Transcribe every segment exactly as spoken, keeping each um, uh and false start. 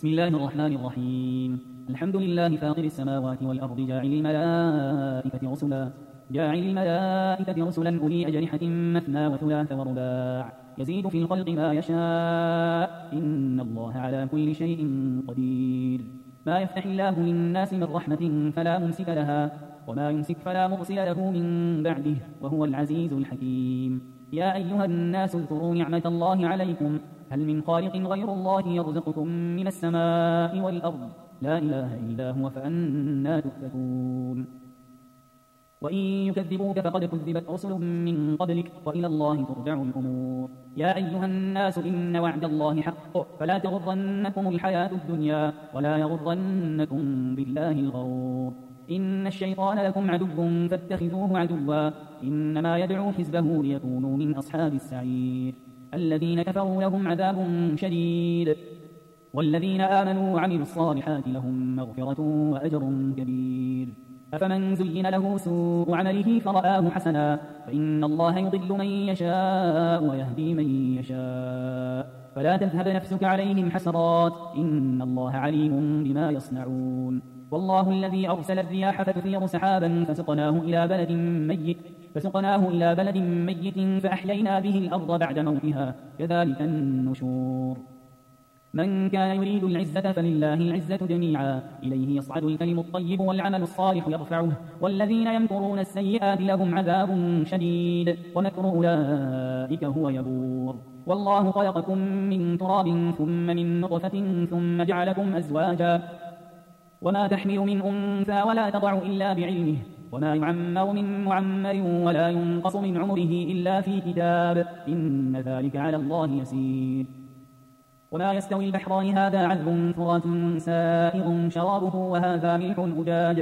بسم الله الرحمن الرحيم. الحمد لله فاطر السماوات والأرض جاعل الملائكة رسلا جاعل الملائكة رسلا أولي أجنحة مثنى وثلاث ورباع يزيد في الخلق ما يشاء إن الله على كل شيء قدير. ما يفتح الله للناس من رحمة فلا ممسك لها وما يمسك فلا مرسل له من بعده وهو العزيز الحكيم. يا أيها الناس اذكروا نعمة الله عليكم هل من خالق غير الله يرزقكم من السماء والأرض لا إله إلا هو فأنى تؤفكون. وإن يكذبوك فقد كذبت رسل من قبلك وإلى الله ترجع الأمور. يا أيها الناس إن وعد الله حق فلا تغرنكم الحياة الدنيا ولا يغرنكم بالله الغرور. إن الشيطان لكم عدو فاتخذوه عدوا إنما يدعو حزبه ليكونوا من أصحاب السعير. الذين كفروا لهم عذاب شديد والذين آمنوا وعملوا الصالحات لهم مغفرة وأجر كبير. أفمن زين له سوء عمله فرآه حسنا فإن الله يضل من يشاء ويهدي من يشاء فلا تذهب نفسك عليهم حسرات إن الله عليم بما يصنعون. والله الذي أرسل الرياح فتثير سحابا فسقناه إلى بلد ميت فسقناه إلى بلد ميت فأحيينا به الأرض بعد موتها كذلك النشور. من كان يريد العزة فلله العزة جميعا إليه يصعد الكلم الطيب والعمل الصالح يرفعه والذين يمكرون السيئات لهم عذاب شديد ومكر أولئك هو يبور. والله خلقكم من تراب ثم من نطفة ثم جعلكم أزواجا وما تحمل من أنثى ولا تضع إلا بعلمه وما يعمر من معمر ولا ينقص من عمره إلا في كتاب إن ذلك على الله يسير. وما يستوي البحران هذا عذب فرات سائغ شرابه وهذا ملح أجاج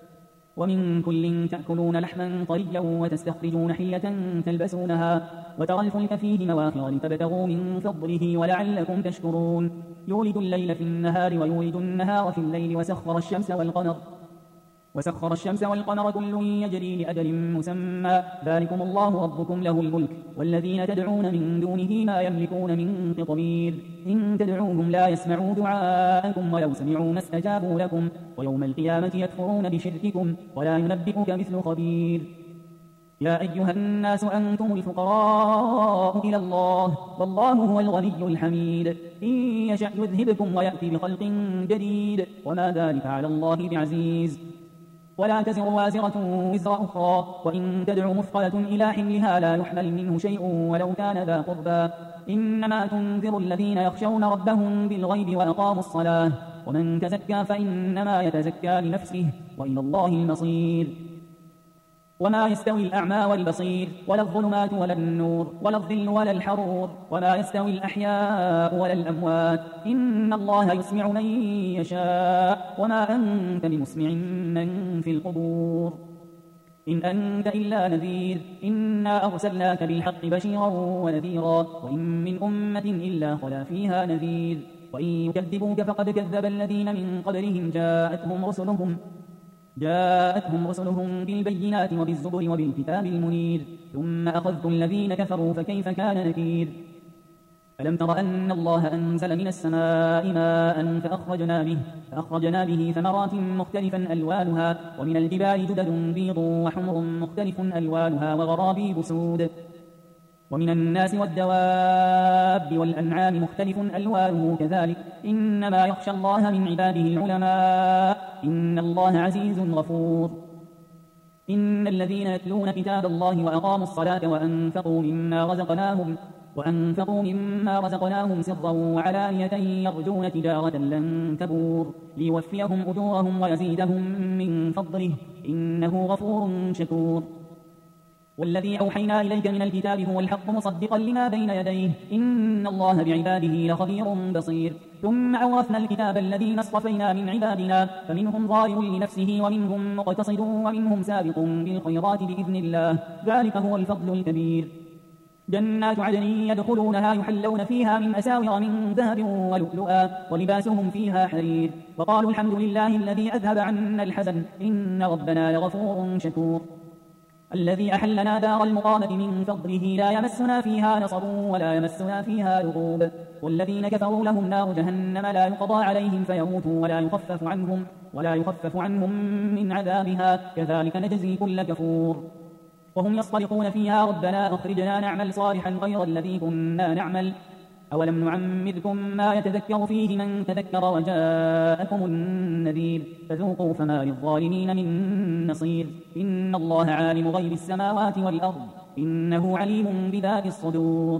ومن كل تأكلون لحما طريا وتستخرجون حلية تلبسونها وترى الفلك فيه مواخر لتبتغوا من فضله ولعلكم تشكرون. يولد الليل في النهار ويولد النهار في الليل وسخر الشمس والقمر وسخر الشمس والقمر كل يجري لأجل مسمى ذلكم الله ربكم له الملك والذين تدعون من دونه ما يملكون من قطمير إن تدعوهم لا يسمعوا دعاءكم ولو سمعوا ما استجابوا لكم ويوم القيامة يكفرون بشرككم ولا ينبئك مثل خبير. يا أيها الناس أنتم الفقراء إلى الله والله هو الغني الحميد. إن يشأ يذهبكم ويأتي بخلق جديد وما ذلك على الله بعزيز. ولا تزر وازرة وزر أخرى وإن تدع مثقلة إلى حملها لا يحمل منه شيء ولو كان ذا قربى إنما تنذر الذين يخشون ربهم بالغيب وأقاموا الصلاة ومن تزكى فإنما يتزكى لنفسه وإلى الله المصير. وما يستوي الأعمى والبصير ولا الظلمات ولا النور ولا الظل ولا الحرور وما يستوي الأحياء ولا الأموات إن الله يسمع من يشاء وما أنت بمسمع من في القبور إن أنت إلا نذير إنا أرسلناك بالحق بشيرا ونذيرا وإن من أمة إلا خلا فيها نذير وإن يكذبوك فقد كذب الذين من قبلهم جاءتهم رسلهم جاءتهم رسلهم بالبينات وبالزبر وبالكتاب المنير ثم أخذت الذين كفروا فكيف كان نكير. ألم تر أن الله أنزل من السماء ماء فأخرجنا به, فأخرجنا به ثمرات مختلفا ألوانها ومن الجبال جدد بيض وحمر مختلف ألوانها وغرابيب سود ومن الناس والدواب والأنعام مختلف ألوانه كذلك إنما يخشى الله من عباده العلماء إن الله عزيز غفور. إن الذين يتلون كتاب الله وأقاموا الصلاة وأنفقوا مما رزقناهم وأنفقوا مما رزقناهم سرا وعلانية يرجون تجارة لن تبور ليوفيهم أجورهم ويزيدهم من فضله إنه غفور شكور. والذي أوحينا إليك من الكتاب هو الحق مصدقا لما بين يديه إن الله بعباده لخبير بصير. ثم أورثنا الكتاب الذين اصطفينا من عبادنا فمنهم ظالم لنفسه ومنهم مقتصد ومنهم سابق بالخيرات بإذن الله ذلك هو الفضل الكبير. جنات عدن يدخلونها يحلون فيها من أساور من ذهب ولؤلؤا ولباسهم فيها حرير وقالوا الحمد لله الذي أذهب عنا الحزن إن ربنا لغفور شكور. الذي أحلنا دار المقامة من فضله لا يمسنا فيها نصب ولا يمسنا فيها لغوب والذين كفروا لهم نار جهنم لا يقضى عليهم فيموتوا ولا يخفف عنهم ولا يخفف عنهم من عذابها كذلك نجزي كل كفور وهم يصطرخون فيها ربنا أخرجنا نعمل صالحا غير الذي كنا نعمل أولم نعمركم ما يتذكر فيه من تذكر وجاءكم النذير فذوقوا فما للظالمين من نصير إن الله عالم غيب السماوات والأرض إنه عليم بذات الصدور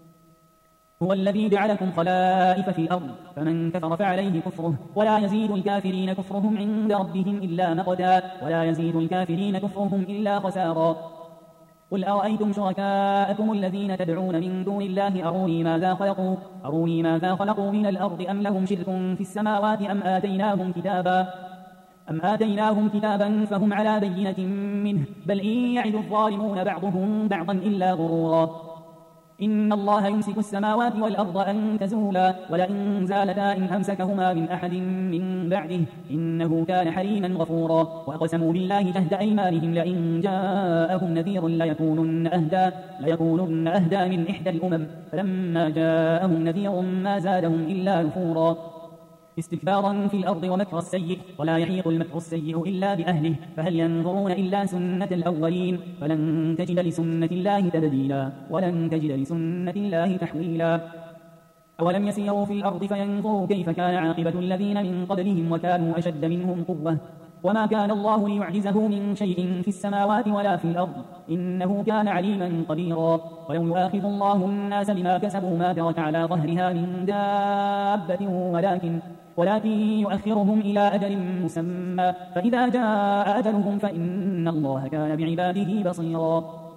هو الذي جعلكم خلائف في الأرض فمن كفر فعليه كفره ولا يزيد الكافرين كفرهم عند ربهم إلا مقتا ولا يزيد الكافرين كفرهم إلا خسارا قل أرأيتم شركاءكم الذين تدعون من دون الله أروني ماذا خلقوا أروني ماذا خلقوا من الأرض أم لهم شرك في السماوات أم آتيناهم كتابا أم آتيناهم كتابا فهم على بينة منه بل إن يعد الظالمون بعضهم بعضا إلا غرورا إن الله يمسك السماوات والأرض أن تزولا ولئن زالتا إن أمسكهما من أحد من بعده إنه كان حليما غفورا وأقسموا بالله جهد أيمانهم لئن جاءهم نذير ليكونن أهدى, ليكونن أهدى من إحدى الأمم فلما جاءهم نذير ما زادهم إلا نفورا استكبارا في الأرض ومكر السيء ولا يحيط المكر السيء إلا بأهله فهل ينظرون إلا سنة الأولين فلن تجد لسنة الله تبديلا ولن تجد لسنة الله تحويلا أولم يسيروا في الأرض فينظروا كيف كان عاقبة الذين من قبلهم وكانوا أشد منهم قوة وما كان الله ليعجزه من شيء في السماوات ولا في الأرض إنه كان عليما قديرا ولو يؤاخذ الله الناس بما كسبوا ما ترك على ظهرها من دابة ولكن ولكن يؤخرهم إلى أجل مسمى فإذا جاء أجلهم فإن الله كان بعباده بصيرا